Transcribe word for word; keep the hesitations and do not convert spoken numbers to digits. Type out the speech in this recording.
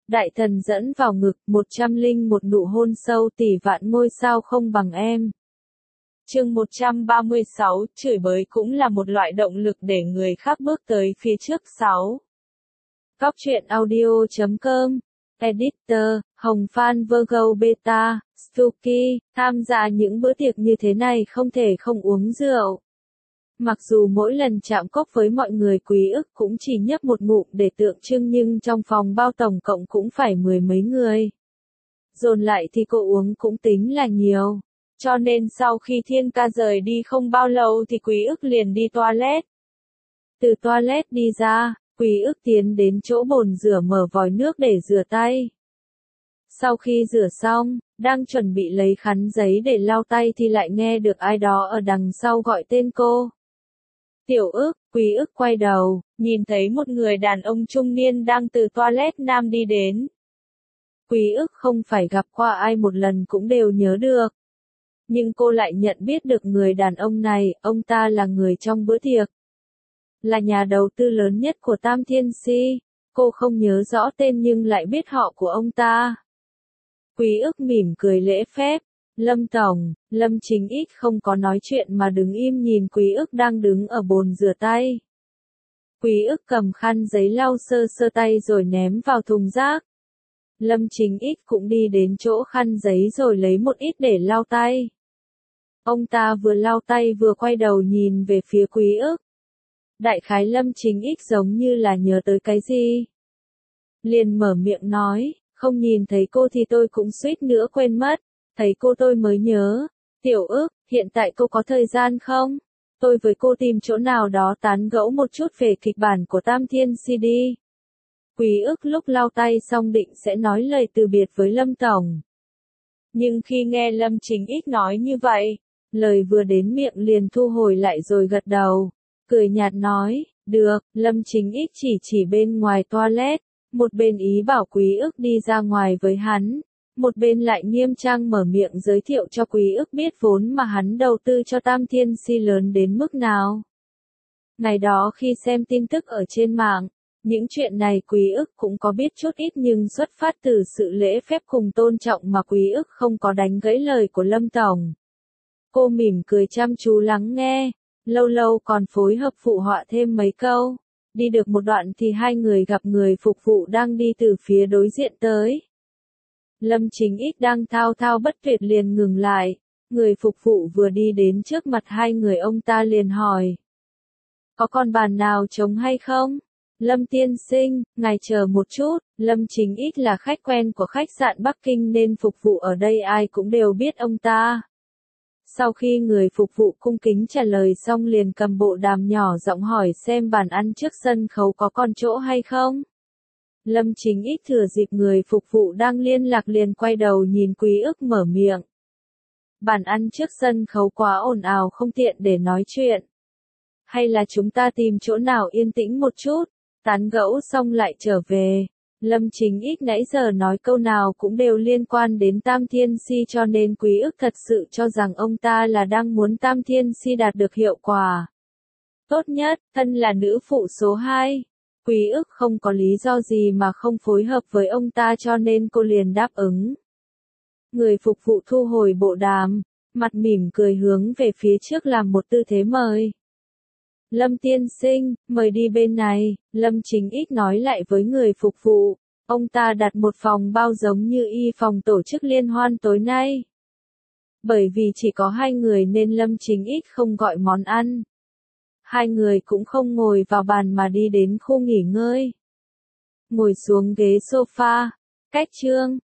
Đại thần dẫn vào ngực, một trăm linh một nụ hôn sâu tỷ vạn ngôi sao không bằng em. Chương một trăm ba mươi sáu, chửi bới cũng là một loại động lực để người khác bước tới phía trước. Sáu. Góc truyện audio chấm com, Editor, Hồng Phan Virgo Beta, Stuky, tham gia những bữa tiệc như thế này không thể không uống rượu. Mặc dù mỗi lần chạm cốc với mọi người Quý Ức cũng chỉ nhấp một ngụm để tượng trưng nhưng trong phòng bao tổng cộng cũng phải mười mấy người. Dồn lại thì cô uống cũng tính là nhiều. Cho nên sau khi Thiên Ca rời đi không bao lâu thì Quý Ức liền đi toilet. Từ toilet đi ra, Quý Ức tiến đến chỗ bồn rửa mở vòi nước để rửa tay. Sau khi rửa xong, đang chuẩn bị lấy khăn giấy để lau tay thì lại nghe được ai đó ở đằng sau gọi tên cô. Tiểu Ức. Quý Ức quay đầu, nhìn thấy một người đàn ông trung niên đang từ toilet nam đi đến. Quý Ức không phải gặp qua ai một lần cũng đều nhớ được. Nhưng cô lại nhận biết được người đàn ông này, ông ta là người trong bữa tiệc. Là nhà đầu tư lớn nhất của Tam Thiên Si. Cô không nhớ rõ tên nhưng lại biết họ của ông ta. Quý Ức mỉm cười lễ phép. Lâm Tổng, Lâm Chính Ít không có nói chuyện mà đứng im nhìn Quý Ức đang đứng ở bồn rửa tay. Quý Ức cầm khăn giấy lau sơ sơ tay rồi ném vào thùng rác. Lâm Chính Ít cũng đi đến chỗ khăn giấy rồi lấy một ít để lau tay. Ông ta vừa lau tay vừa quay đầu nhìn về phía Quý Ức. Đại khái Lâm Chính Ít giống như là nhớ tới cái gì. Liền mở miệng nói, không nhìn thấy cô thì tôi cũng suýt nữa quên mất. Thấy cô tôi mới nhớ. Tiểu Ức, hiện tại cô có thời gian không? Tôi với cô tìm chỗ nào đó tán gẫu một chút về kịch bản của Tam Thiên Si đi. Quý Ức lúc lau tay xong định sẽ nói lời từ biệt với Lâm Tổng. Nhưng khi nghe Lâm Chính Ít nói như vậy, lời vừa đến miệng liền thu hồi lại rồi gật đầu. Cười nhạt nói, được. Lâm Chính Ít chỉ chỉ bên ngoài toilet, một bên ý bảo Quý Ức đi ra ngoài với hắn. Một bên lại nghiêm trang mở miệng giới thiệu cho Quý Ức biết vốn mà hắn đầu tư cho Tam Thiên Si lớn đến mức nào. Ngày đó khi xem tin tức ở trên mạng, những chuyện này Quý Ức cũng có biết chút ít nhưng xuất phát từ sự lễ phép cùng tôn trọng mà Quý Ức không có đánh gãy lời của Lâm Tổng. Cô mỉm cười chăm chú lắng nghe, lâu lâu còn phối hợp phụ họa thêm mấy câu. Đi được một đoạn thì hai người gặp người phục vụ đang đi từ phía đối diện tới. Lâm Chính Ít đang thao thao bất tuyệt liền ngừng lại, người phục vụ vừa đi đến trước mặt hai người ông ta liền hỏi. Có con bàn nào trống hay không? Lâm tiên sinh, ngài chờ một chút, Lâm Chính Ít là khách quen của khách sạn Bắc Kinh nên phục vụ ở đây ai cũng đều biết ông ta. Sau khi người phục vụ cung kính trả lời xong liền cầm bộ đàm nhỏ giọng hỏi xem bàn ăn trước sân khấu có còn chỗ hay không. Lâm Chính Ít thừa dịp người phục vụ đang liên lạc liền quay đầu nhìn Quý Ức mở miệng. Bàn ăn trước sân khấu quá ồn ào không tiện để nói chuyện. Hay là chúng ta tìm chỗ nào yên tĩnh một chút, tán gẫu xong lại trở về. Lâm Chính Ít nãy giờ nói câu nào cũng đều liên quan đến Tam Thiên Si cho nên Quý Ức thật sự cho rằng ông ta là đang muốn Tam Thiên Si đạt được hiệu quả tốt nhất, thân là nữ phụ số hai. Quý Ức không có lý do gì mà không phối hợp với ông ta cho nên cô liền đáp ứng. Người phục vụ thu hồi bộ đàm, mặt mỉm cười hướng về phía trước làm một tư thế mời. Lâm tiên sinh, mời đi bên này, Lâm Chính Ít nói lại với người phục vụ. Ông ta đặt một phòng bao giống như y phòng tổ chức liên hoan tối nay. Bởi vì chỉ có hai người nên Lâm Chính Ít không gọi món ăn. Hai người cũng không ngồi vào bàn mà đi đến khu nghỉ ngơi. Ngồi xuống ghế sofa. Cách chương.